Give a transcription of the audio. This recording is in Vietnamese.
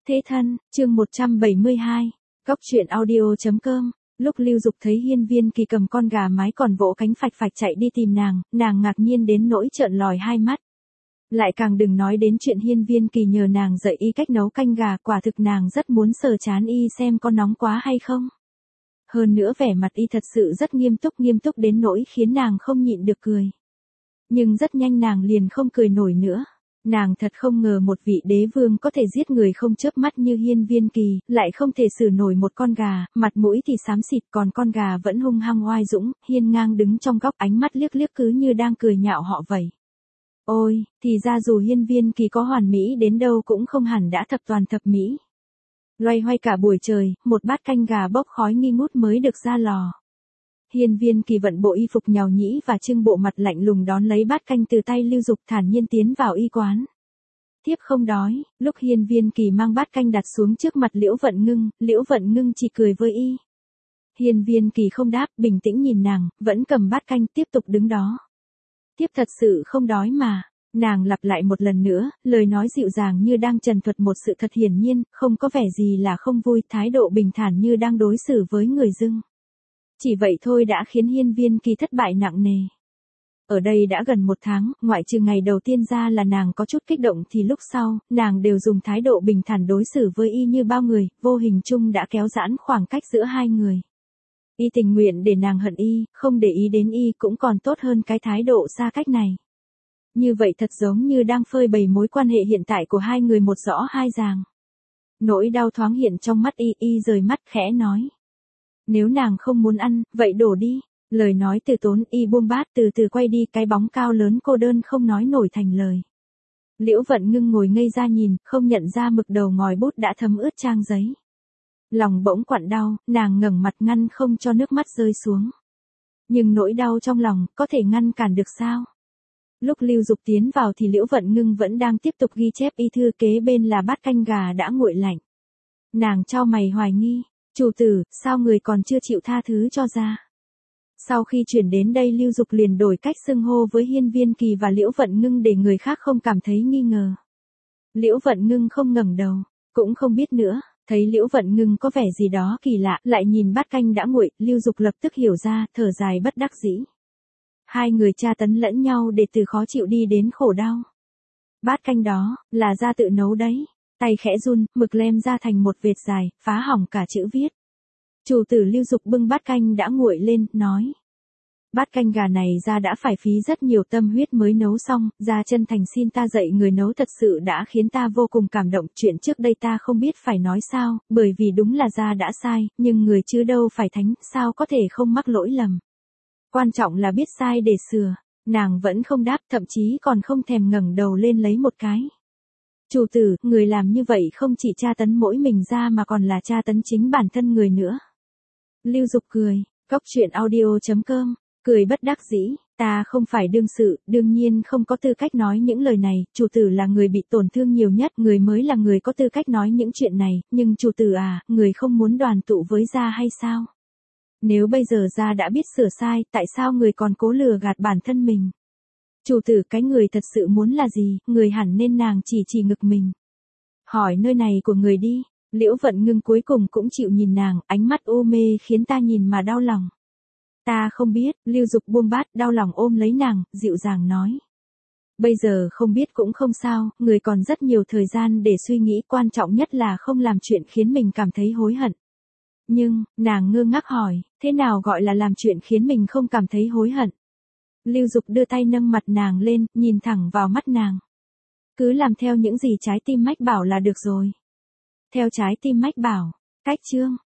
Thế thân, chương 172, Góc truyện audio.com. Lúc Lưu Dục thấy Hiên Viên Kỳ cầm con gà mái còn vỗ cánh phạch phạch chạy đi tìm nàng ngạc nhiên đến nỗi trợn lòi hai mắt. Lại càng đừng nói đến chuyện Hiên Viên Kỳ nhờ nàng dạy y cách nấu canh gà, quả thực nàng rất muốn sờ chán y xem có nóng quá hay không. Hơn nữa vẻ mặt y thật sự rất nghiêm túc đến nỗi khiến nàng không nhịn được cười. Nhưng rất nhanh nàng liền không cười nổi nữa. Nàng thật không ngờ một vị đế vương có thể giết người không chớp mắt như Hiên Viên Kỳ, lại không thể xử nổi một con gà, mặt mũi thì xám xịt còn con gà vẫn hung hăng oai dũng, hiên ngang đứng trong góc ánh mắt liếc cứ như đang cười nhạo họ vậy. Ôi, thì ra dù Hiên Viên Kỳ có hoàn mỹ đến đâu cũng không hẳn đã thập toàn thập mỹ. Loay hoay cả buổi trời, một bát canh gà bốc khói nghi ngút mới được ra lò. Hiên Viên Kỳ vận bộ y phục nhàu nhĩ và trưng bộ mặt lạnh lùng đón lấy bát canh từ tay Lưu Dục, thản nhiên tiến vào y quán. Tiếp không đói, lúc Hiên Viên Kỳ mang bát canh đặt xuống trước mặt Liễu Vận Ngưng chỉ cười với y. Hiên Viên Kỳ không đáp, bình tĩnh nhìn nàng, vẫn cầm bát canh tiếp tục đứng đó. Tiếp thật sự không đói mà. Nàng lặp lại một lần nữa, lời nói dịu dàng như đang trần thuật một sự thật hiển nhiên, không có vẻ gì là không vui, thái độ bình thản như đang đối xử với người dưng. Chỉ vậy thôi đã khiến Hiên Viên Kỳ thất bại nặng nề. Ở đây đã gần một tháng, ngoại trừ ngày đầu tiên ra là nàng có chút kích động thì lúc sau, nàng đều dùng thái độ bình thản đối xử với y như bao người, vô hình chung đã kéo giãn khoảng cách giữa hai người. Y tình nguyện để nàng hận y, không để ý đến y cũng còn tốt hơn cái thái độ xa cách này. Như vậy thật giống như đang phơi bày mối quan hệ hiện tại của hai người một rõ hai ràng. Nỗi đau thoáng hiện trong mắt y rời mắt khẽ nói. Nếu nàng không muốn ăn, vậy đổ đi. Lời nói từ tốn, y buông bát từ từ quay đi, cái bóng cao lớn cô đơn không nói nổi thành lời. Liễu Vận Ngưng ngồi ngây ra nhìn, không nhận ra mực đầu ngòi bút đã thấm ướt trang giấy. Lòng bỗng quặn đau, nàng ngẩng mặt ngăn không cho nước mắt rơi xuống. Nhưng nỗi đau trong lòng, có thể ngăn cản được sao? Lúc Lưu Dục tiến vào thì Liễu Vận Ngưng vẫn đang tiếp tục ghi chép y thư, kế bên là bát canh gà đã nguội lạnh. Nàng chau mày hoài nghi. Chủ tử, sao người còn chưa chịu tha thứ cho ra? Sau khi chuyển đến đây Lưu Dục liền đổi cách xưng hô với Hiên Viên Kỳ và Liễu Vận Ngưng để người khác không cảm thấy nghi ngờ. Liễu Vận Ngưng không ngẩng đầu, cũng không biết nữa, thấy Liễu Vận Ngưng có vẻ gì đó kỳ lạ, lại nhìn bát canh đã nguội, Lưu Dục lập tức hiểu ra, thở dài bất đắc dĩ. Hai người tra tấn lẫn nhau để từ khó chịu đi đến khổ đau. Bát canh đó, là gia tự nấu đấy. Tay khẽ run, mực lem ra thành một vệt dài, phá hỏng cả chữ viết. Chủ tử Lưu Dục bưng bát canh đã nguội lên, nói. Bát canh gà này ra đã phải phí rất nhiều tâm huyết mới nấu xong, ra chân thành xin ta dạy người nấu thật sự đã khiến ta vô cùng cảm động. Chuyện trước đây ta không biết phải nói sao, bởi vì đúng là ra đã sai, nhưng người chứ đâu phải thánh, sao có thể không mắc lỗi lầm. Quan trọng là biết sai để sửa. Nàng vẫn không đáp, thậm chí còn không thèm ngẩng đầu lên lấy một cái. Chủ tử, người làm như vậy không chỉ tra tấn mỗi mình ra mà còn là tra tấn chính bản thân người nữa. Lưu Dục cười, Góc truyện audio.com, cười bất đắc dĩ, ta không phải đương sự, đương nhiên không có tư cách nói những lời này, chủ tử là người bị tổn thương nhiều nhất, người mới là người có tư cách nói những chuyện này, nhưng chủ tử à, người không muốn đoàn tụ với gia hay sao? Nếu bây giờ gia đã biết sửa sai, tại sao người còn cố lừa gạt bản thân mình? Chủ tử, cái người thật sự muốn là gì, người hẳn nên nàng chỉ ngực mình. Hỏi nơi này của người đi. Liễu Vận Ngưng cuối cùng cũng chịu nhìn nàng, ánh mắt u mê khiến ta nhìn mà đau lòng. Ta không biết, Lưu Dục buông bát, đau lòng ôm lấy nàng, dịu dàng nói. Bây giờ không biết cũng không sao, người còn rất nhiều thời gian để suy nghĩ, quan trọng nhất là không làm chuyện khiến mình cảm thấy hối hận. Nhưng, nàng ngơ ngác hỏi, thế nào gọi là làm chuyện khiến mình không cảm thấy hối hận? Lưu Dục đưa tay nâng mặt nàng lên, nhìn thẳng vào mắt nàng. Cứ làm theo những gì trái tim mách bảo là được rồi. Theo trái tim mách bảo, cách chương.